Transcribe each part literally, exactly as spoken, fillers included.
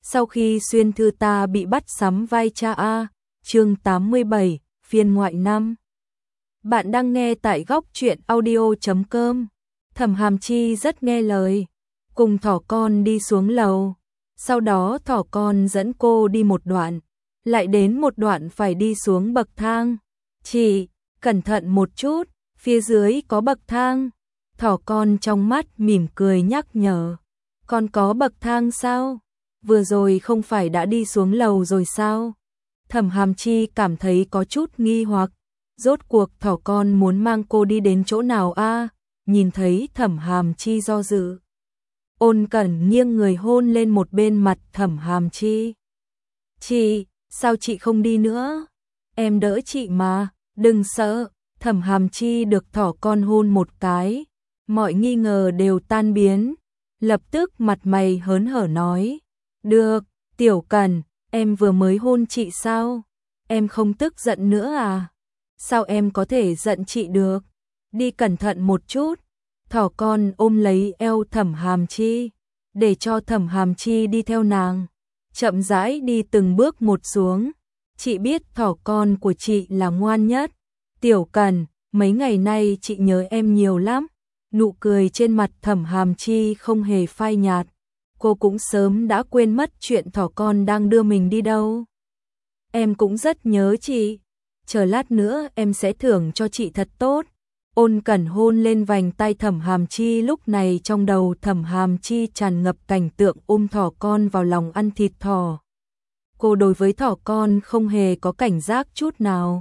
Sau khi xuyên thư ta bị bắt sắm vai cha a, chương tám mươi bảy, phiên ngoại năm. Bạn đang nghe tại góc truyện audio chấm com. Thẩm Hàm Chi rất nghe lời, cùng thỏ con đi xuống lầu. Sau đó thỏ con dẫn cô đi một đoạn, lại đến một đoạn phải đi xuống bậc thang. Chị, cẩn thận một chút, phía dưới có bậc thang. Thỏ con trong mắt mỉm cười nhắc nhở. Con có bậc thang sao? Vừa rồi không phải đã đi xuống lầu rồi sao? Thẩm Hàm Chi cảm thấy có chút nghi hoặc. Rốt cuộc thỏ con muốn mang cô đi đến chỗ nào a? Nhìn thấy Thẩm Hàm Chi do dự, Ôn Cẩn nghiêng người hôn lên một bên mặt Thẩm Hàm Chi. Chị, sao chị không đi nữa? Em đỡ chị mà, đừng sợ. Thẩm Hàm Chi được thỏ con hôn một cái, mọi nghi ngờ đều tan biến, lập tức mặt mày hớn hở nói. Được, Tiểu Cẩn, em vừa mới hôn chị sao? Em không tức giận nữa à? Sao em có thể giận chị được? Đi cẩn thận một chút. Thỏ con ôm lấy eo Thẩm Hàm Chi, để cho Thẩm Hàm Chi đi theo nàng, chậm rãi đi từng bước một xuống. Chị biết thỏ con của chị là ngoan nhất. Tiểu Cẩn, mấy ngày nay chị nhớ em nhiều lắm. Nụ cười trên mặt Thẩm Hàm Chi không hề phai nhạt. Cô cũng sớm đã quên mất chuyện thỏ con đang đưa mình đi đâu. Em cũng rất nhớ chị. Chờ lát nữa em sẽ thưởng cho chị thật tốt. Ôn Cẩn hôn lên vành tay Thẩm Hàm Chi, lúc này trong đầu Thẩm Hàm Chi tràn ngập cảnh tượng ôm thỏ con vào lòng ăn thịt thỏ. Cô đối với thỏ con không hề có cảnh giác chút nào.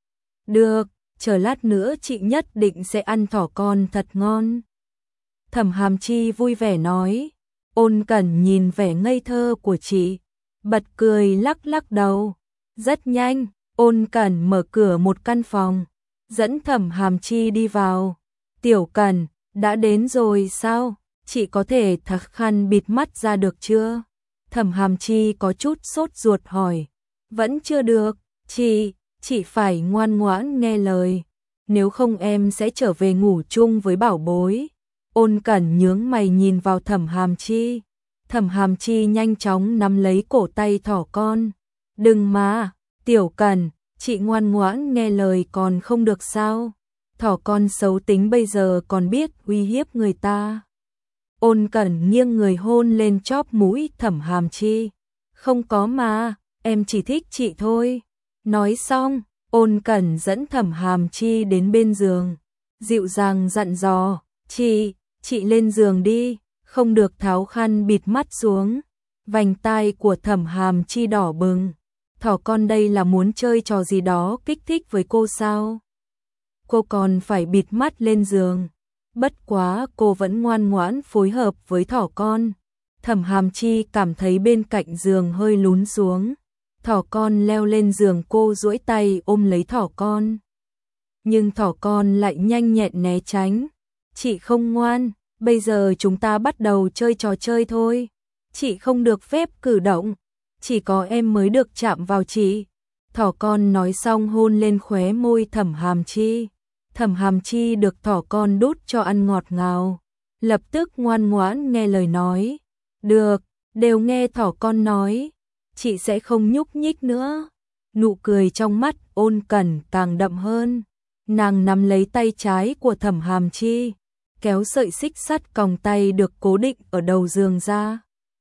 Được, chờ lát nữa chị nhất định sẽ ăn thỏ con thật ngon. Thẩm Hàm Chi vui vẻ nói. Ôn Cẩn nhìn vẻ ngây thơ của chị, bật cười lắc lắc đầu. Rất nhanh, Ôn Cẩn mở cửa một căn phòng, dẫn Thẩm Hàm Chi đi vào. Tiểu Cẩn, đã đến rồi sao? Chị có thể thắc khăn bịt mắt ra được chưa? Thẩm Hàm Chi có chút sốt ruột hỏi. Vẫn chưa được, chị, chị phải ngoan ngoãn nghe lời. Nếu không em sẽ trở về ngủ chung với bảo bối. Ôn Cẩn nhướng mày nhìn vào Thẩm Hàm Chi. Thẩm Hàm Chi nhanh chóng nắm lấy cổ tay thỏ con. Đừng mà, Tiểu Cẩn, chị ngoan ngoãn nghe lời còn không được sao? Thỏ con xấu tính bây giờ còn biết uy hiếp người ta. Ôn Cẩn nghiêng người hôn lên chóp mũi Thẩm Hàm Chi. Không có mà, em chỉ thích chị thôi. Nói xong, Ôn Cẩn dẫn Thẩm Hàm Chi đến bên giường, dịu dàng dặn dò. Chị, chị lên giường đi, không được tháo khăn bịt mắt xuống. Vành tai của Thẩm Hàm Chi đỏ bừng. Thỏ con đây là muốn chơi trò gì đó kích thích với cô sao? Cô còn phải bịt mắt lên giường. Bất quá cô vẫn ngoan ngoãn phối hợp với thỏ con. Thẩm Hàm Chi cảm thấy bên cạnh giường hơi lún xuống. Thỏ con leo lên giường, cô duỗi tay ôm lấy thỏ con. Nhưng thỏ con lại nhanh nhẹn né tránh. Chị không ngoan, bây giờ chúng ta bắt đầu chơi trò chơi thôi. Chị không được phép cử động, chỉ có em mới được chạm vào chị. Thỏ con nói xong hôn lên khóe môi Thẩm Hàm Chi. Thẩm Hàm Chi được thỏ con đút cho ăn ngọt ngào, lập tức ngoan ngoãn nghe lời nói. Được, đều nghe thỏ con nói, chị sẽ không nhúc nhích nữa. Nụ cười trong mắt Ôn Cẩn càng đậm hơn. Nàng nắm lấy tay trái của Thẩm Hàm Chi, kéo sợi xích sắt còng tay được cố định ở đầu giường ra.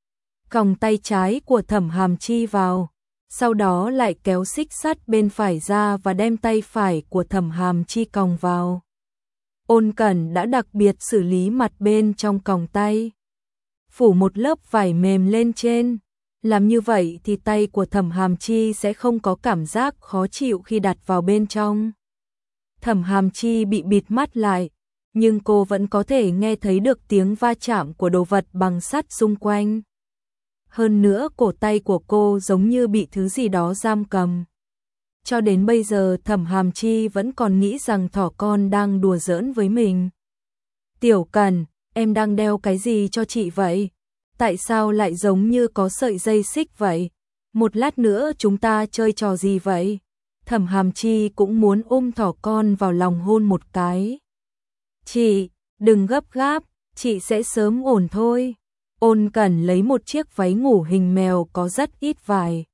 Còng tay trái của Thẩm Hàm Chi vào, sau đó lại kéo xích sắt bên phải ra và đem tay phải của Thẩm Hàm Chi còng vào. Ôn Cẩn đã đặc biệt xử lý mặt bên trong còng tay, phủ một lớp vải mềm lên trên. Làm như vậy thì tay của Thẩm Hàm Chi sẽ không có cảm giác khó chịu khi đặt vào bên trong. Thẩm Hàm Chi bị bịt mắt lại, nhưng cô vẫn có thể nghe thấy được tiếng va chạm của đồ vật bằng sắt xung quanh. Hơn nữa cổ tay của cô giống như bị thứ gì đó giam cầm. Cho đến bây giờ Thẩm Hàm Chi vẫn còn nghĩ rằng thỏ con đang đùa giỡn với mình. Tiểu Cẩn, em đang đeo cái gì cho chị vậy? Tại sao lại giống như có sợi dây xích vậy? Một lát nữa chúng ta chơi trò gì vậy? Thẩm Hàm Chi cũng muốn ôm thỏ con vào lòng hôn một cái. Chị, đừng gấp gáp, chị sẽ sớm ổn thôi. Ôn Cẩn lấy một chiếc váy ngủ hình mèo có rất ít vải,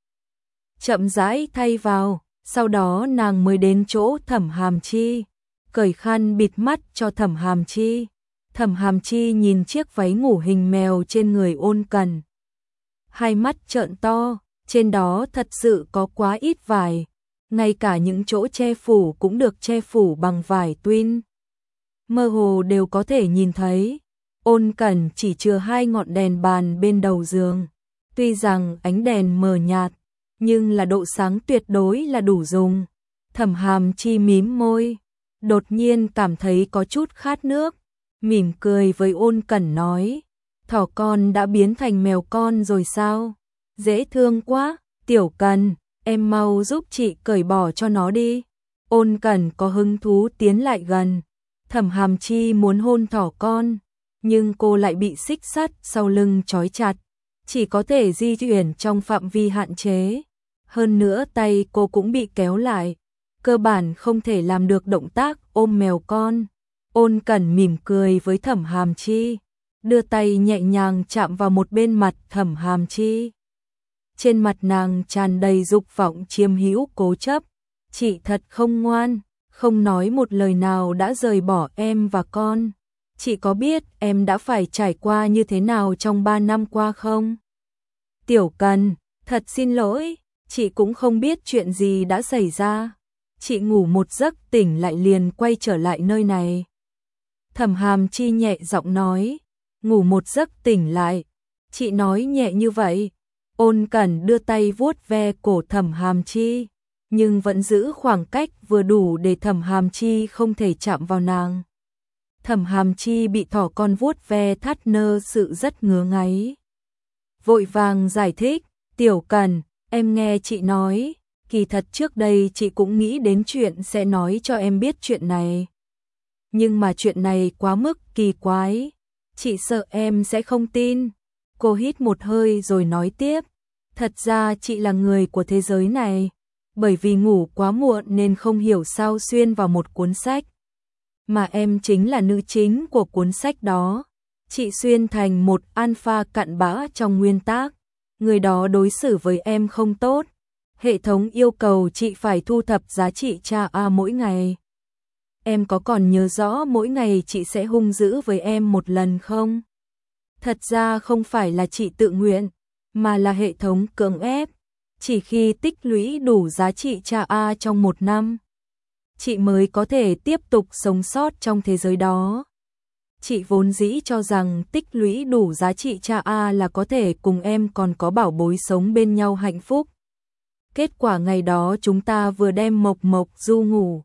chậm rãi thay vào, sau đó nàng mới đến chỗ Thẩm Hàm Chi, cởi khăn bịt mắt cho Thẩm Hàm Chi. Thẩm Hàm Chi nhìn chiếc váy ngủ hình mèo trên người Ôn Cẩn, hai mắt trợn to, trên đó thật sự có quá ít vải, ngay cả những chỗ che phủ cũng được che phủ bằng vải twin, mơ hồ đều có thể nhìn thấy. Ôn Cẩn chỉ chừa hai ngọn đèn bàn bên đầu giường, tuy rằng ánh đèn mờ nhạt, nhưng là độ sáng tuyệt đối là đủ dùng. Thẩm Hàm Chi mím môi, đột nhiên cảm thấy có chút khát nước, mỉm cười với Ôn Cẩn nói, thỏ con đã biến thành mèo con rồi sao? Dễ thương quá, Tiểu Cần, em mau giúp chị cởi bỏ cho nó đi. Ôn Cẩn có hứng thú tiến lại gần, Thẩm Hàm Chi muốn hôn thỏ con, nhưng cô lại bị xích sắt sau lưng trói chặt, chỉ có thể di chuyển trong phạm vi hạn chế. Hơn nữa tay cô cũng bị kéo lại, cơ bản không thể làm được động tác ôm mèo con. Ôn Cẩn mỉm cười với Thẩm Hàm Chi, đưa tay nhẹ nhàng chạm vào một bên mặt Thẩm Hàm Chi. Trên mặt nàng tràn đầy dục vọng chiếm hữu cố chấp, chị thật không ngoan, không nói một lời nào đã rời bỏ em và con. Chị có biết em đã phải trải qua như thế nào trong ba năm qua không? Tiểu Cần, thật xin lỗi, chị cũng không biết chuyện gì đã xảy ra. Chị ngủ một giấc tỉnh lại liền quay trở lại nơi này. Thẩm Hàm Chi nhẹ giọng nói, ngủ một giấc tỉnh lại. Chị nói nhẹ như vậy. Ôn Cẩn đưa tay vuốt ve cổ Thẩm Hàm Chi, nhưng vẫn giữ khoảng cách vừa đủ để Thẩm Hàm Chi không thể chạm vào nàng. Thẩm Hàm Chi bị thỏ con vuốt ve thắt nơ sự rất ngứa ngáy. Vội vàng giải thích, Tiểu Cần, em nghe chị nói, kỳ thật trước đây chị cũng nghĩ đến chuyện sẽ nói cho em biết chuyện này. Nhưng mà chuyện này quá mức kỳ quái, chị sợ em sẽ không tin. Cô hít một hơi rồi nói tiếp, thật ra chị là người của thế giới này, bởi vì ngủ quá muộn nên không hiểu sao xuyên vào một cuốn sách. Mà em chính là nữ chính của cuốn sách đó. Chị xuyên thành một alpha cặn bã trong nguyên tác. Người đó đối xử với em không tốt. Hệ thống yêu cầu chị phải thu thập giá trị cha A mỗi ngày. Em có còn nhớ rõ mỗi ngày chị sẽ hung dữ với em một lần không? Thật ra không phải là chị tự nguyện, mà là hệ thống cưỡng ép. Chỉ khi tích lũy đủ giá trị cha A trong một năm, chị mới có thể tiếp tục sống sót trong thế giới đó. Chị vốn dĩ cho rằng tích lũy đủ giá trị cha A là có thể cùng em còn có bảo bối sống bên nhau hạnh phúc. Kết quả ngày đó chúng ta vừa đem Mộc Mộc du ngủ.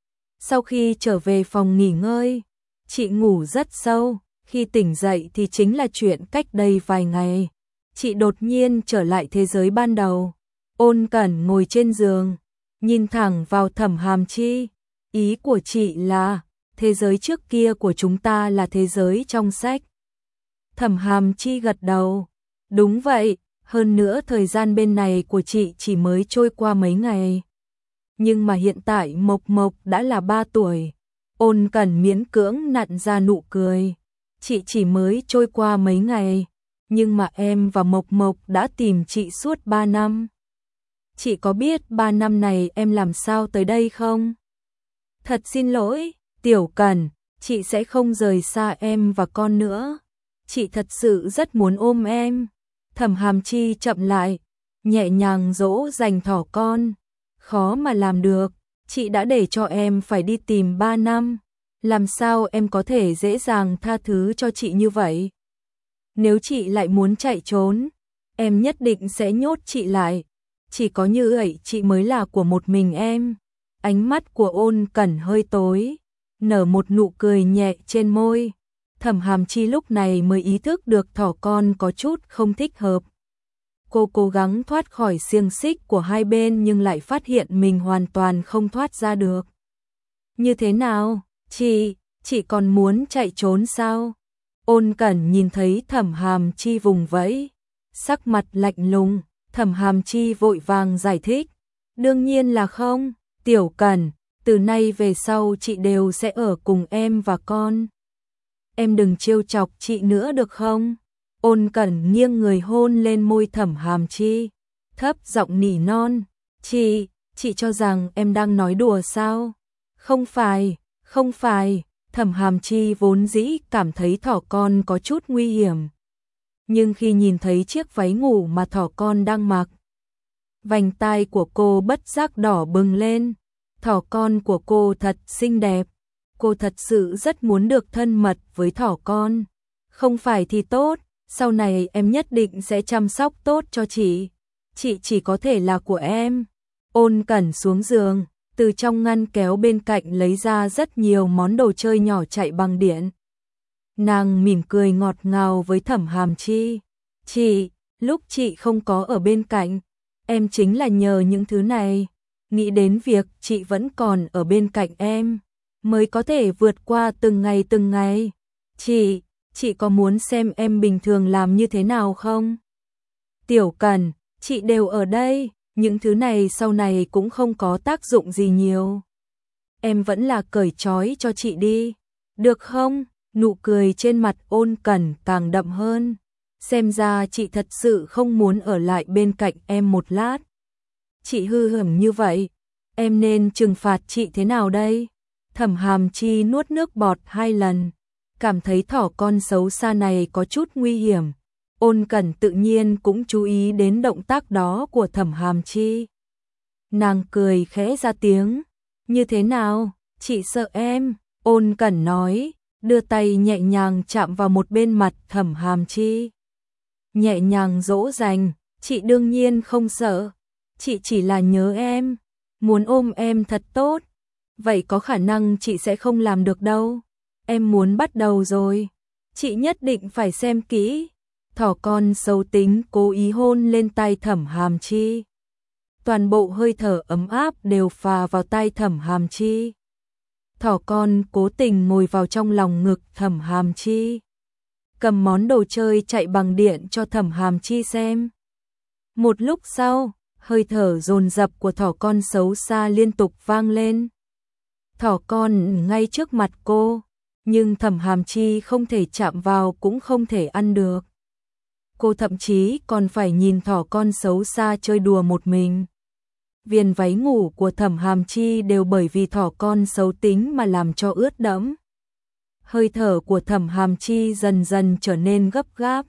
Sau khi trở về phòng nghỉ ngơi, chị ngủ rất sâu, khi tỉnh dậy thì chính là chuyện cách đây vài ngày. Chị đột nhiên trở lại thế giới ban đầu. Ôn Cẩn ngồi trên giường, nhìn thẳng vào Thẩm Hàm Chi. Ý của chị là, thế giới trước kia của chúng ta là thế giới trong sách. Thẩm Hàm Chi gật đầu. Đúng vậy, hơn nữa thời gian bên này của chị chỉ mới trôi qua mấy ngày. Nhưng mà hiện tại Mộc Mộc đã là ba tuổi. Ôn Cẩn miễn cưỡng nặn ra nụ cười. Chị chỉ mới trôi qua mấy ngày, nhưng mà em và Mộc Mộc đã tìm chị suốt ba năm. Chị có biết ba năm này em làm sao tới đây không? Thật xin lỗi, Tiểu Cần, chị sẽ không rời xa em và con nữa. Chị thật sự rất muốn ôm em. Thẩm Hàm Chi chậm lại, nhẹ nhàng dỗ dành thỏ con. Khó mà làm được, chị đã để cho em phải đi tìm ba năm. Làm sao em có thể dễ dàng tha thứ cho chị như vậy? Nếu chị lại muốn chạy trốn, em nhất định sẽ nhốt chị lại. Chỉ có như vậy chị mới là của một mình em. Ánh mắt của Ôn Cẩn hơi tối, nở một nụ cười nhẹ trên môi. Thẩm Hàm Chi lúc này mới ý thức được thỏ con có chút không thích hợp. Cô cố gắng thoát khỏi xiềng xích của hai bên nhưng lại phát hiện mình hoàn toàn không thoát ra được. Như thế nào? Chị, chị còn muốn chạy trốn sao? Ôn Cẩn nhìn thấy Thẩm Hàm Chi vùng vẫy, sắc mặt lạnh lùng. Thẩm Hàm Chi vội vàng giải thích. Đương nhiên là không, Tiểu Cẩn, từ nay về sau chị đều sẽ ở cùng em và con. Em đừng trêu chọc chị nữa được không? Ôn Cẩn nghiêng người hôn lên môi Thẩm Hàm Chi, thấp giọng nỉ non, "Chị, chị cho rằng em đang nói đùa sao?" "Không phải, không phải." Thẩm Hàm Chi vốn dĩ cảm thấy thỏ con có chút nguy hiểm. Nhưng khi nhìn thấy chiếc váy ngủ mà thỏ con đang mặc, vành tai của cô bất giác đỏ bừng lên. Thỏ con của cô thật xinh đẹp. Cô thật sự rất muốn được thân mật với thỏ con. "Không phải thì tốt, sau này em nhất định sẽ chăm sóc tốt cho chị. Chị chỉ có thể là của em." Ôn Cẩn xuống giường, từ trong ngăn kéo bên cạnh lấy ra rất nhiều món đồ chơi nhỏ chạy bằng điện. Nàng mỉm cười ngọt ngào với Thẩm Hàm Chi. "Chị, lúc chị không có ở bên cạnh, em chính là nhờ những thứ này. Nghĩ đến việc chị vẫn còn ở bên cạnh em, mới có thể vượt qua từng ngày từng ngày. Chị, chị có muốn xem em bình thường làm như thế nào không?" "Tiểu Cẩn, chị đều ở đây, những thứ này sau này cũng không có tác dụng gì nhiều. Em vẫn là cởi trói cho chị đi, được không?" Nụ cười trên mặt Ôn Cẩn càng đậm hơn. "Xem ra chị thật sự không muốn ở lại bên cạnh em một lát. Chị hư hỏng như vậy, em nên trừng phạt chị thế nào đây?" Thẩm Hàm Chi nuốt nước bọt hai lần, cảm thấy thỏ con xấu xa này có chút nguy hiểm. Ôn Cẩn tự nhiên cũng chú ý đến động tác đó của Thẩm Hàm Chi. Nàng cười khẽ ra tiếng, "Như thế nào, chị sợ em?" Ôn Cẩn nói, đưa tay nhẹ nhàng chạm vào một bên mặt Thẩm Hàm Chi. Nhẹ nhàng dỗ dành, "Chị đương nhiên không sợ, chị chỉ là nhớ em, muốn ôm em thật tốt." "Vậy có khả năng chị sẽ không làm được đâu. Em muốn bắt đầu rồi, chị nhất định phải xem kỹ." Thỏ con xấu tính cố ý hôn lên tay Thẩm Hàm Chi. Toàn bộ hơi thở ấm áp đều phà vào tay Thẩm Hàm Chi. Thỏ con cố tình ngồi vào trong lòng ngực Thẩm Hàm Chi, cầm món đồ chơi chạy bằng điện cho Thẩm Hàm Chi xem. Một lúc sau, hơi thở dồn dập của thỏ con xấu xa liên tục vang lên. Thỏ con ngay trước mặt cô, nhưng Thẩm Hàm Chi không thể chạm vào cũng không thể ăn được. Cô thậm chí còn phải nhìn thỏ con xấu xa chơi đùa một mình. Viền váy ngủ của Thẩm Hàm Chi đều bởi vì thỏ con xấu tính mà làm cho ướt đẫm. Hơi thở của Thẩm Hàm Chi dần dần trở nên gấp gáp.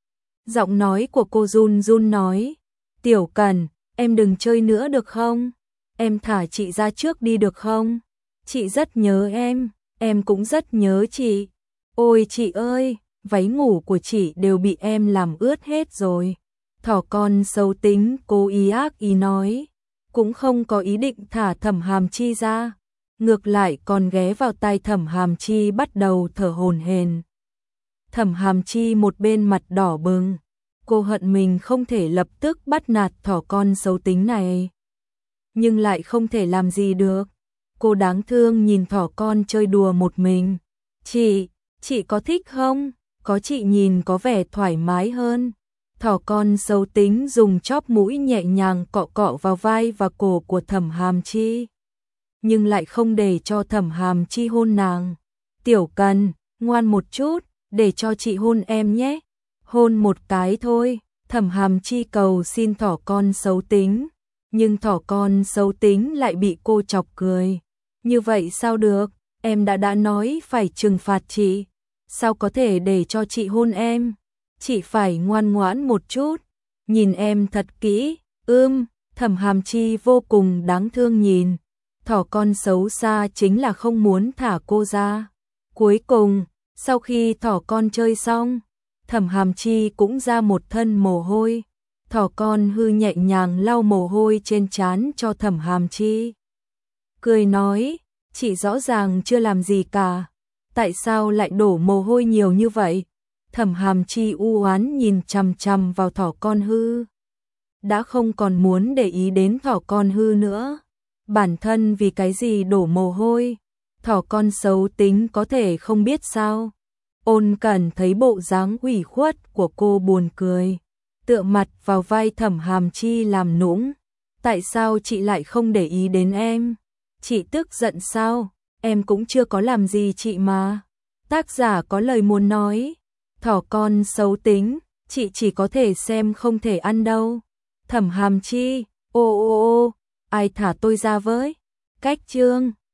Giọng nói của cô run run nói, "Tiểu Cẩn, em đừng chơi nữa được không? Em thả chị ra trước đi được không? Chị rất nhớ em, em cũng rất nhớ chị. Ôi chị ơi, váy ngủ của chị đều bị em làm ướt hết rồi." Thỏ con xấu tính cố ý ác ý nói, cũng không có ý định thả Thẩm Hàm Chi ra, ngược lại còn ghé vào tai Thẩm Hàm Chi bắt đầu thở hổn hển. Thẩm Hàm Chi một bên mặt đỏ bừng, cô hận mình không thể lập tức bắt nạt thỏ con xấu tính này, nhưng lại không thể làm gì được. Cô đáng thương nhìn thỏ con chơi đùa một mình. "Chị, chị có thích không? Có chị nhìn có vẻ thoải mái hơn." Thỏ con xấu tính dùng chóp mũi nhẹ nhàng cọ cọ vào vai và cổ của Thẩm Hàm Chi, nhưng lại không để cho Thẩm Hàm Chi hôn nàng. "Tiểu Cần, ngoan một chút, để cho chị hôn em nhé. Hôn một cái thôi." Thẩm Hàm Chi cầu xin thỏ con xấu tính, nhưng thỏ con xấu tính lại bị cô chọc cười. "Như vậy sao được, em đã đã nói phải trừng phạt chị, sao có thể để cho chị hôn em? Chị phải ngoan ngoãn một chút, nhìn em thật kỹ." Ưm, Thẩm Hàm Chi vô cùng đáng thương nhìn. Thỏ con xấu xa chính là không muốn thả cô ra. Cuối cùng, sau khi thỏ con chơi xong, Thẩm Hàm Chi cũng ra một thân mồ hôi. Thỏ con hư nhẹ nhàng lau mồ hôi trên trán cho Thẩm Hàm Chi, cười nói, "Chị rõ ràng chưa làm gì cả, tại sao lại đổ mồ hôi nhiều như vậy?" Thẩm Hàm Chi u oán nhìn chằm chằm vào thỏ con hư, đã không còn muốn để ý đến thỏ con hư nữa. Bản thân vì cái gì đổ mồ hôi, thỏ con xấu tính có thể không biết sao? Ôn Cẩn thấy bộ dáng ủy khuất của cô buồn cười, tựa mặt vào vai Thẩm Hàm Chi làm nũng. "Tại sao chị lại không để ý đến em? Chị tức giận sao? Em cũng chưa có làm gì chị mà." Tác giả có lời muốn nói. Thỏ con xấu tính, chị chỉ có thể xem không thể ăn đâu. Thẩm Hàm Chi, ô ô ô, ai thả tôi ra với? Cách chương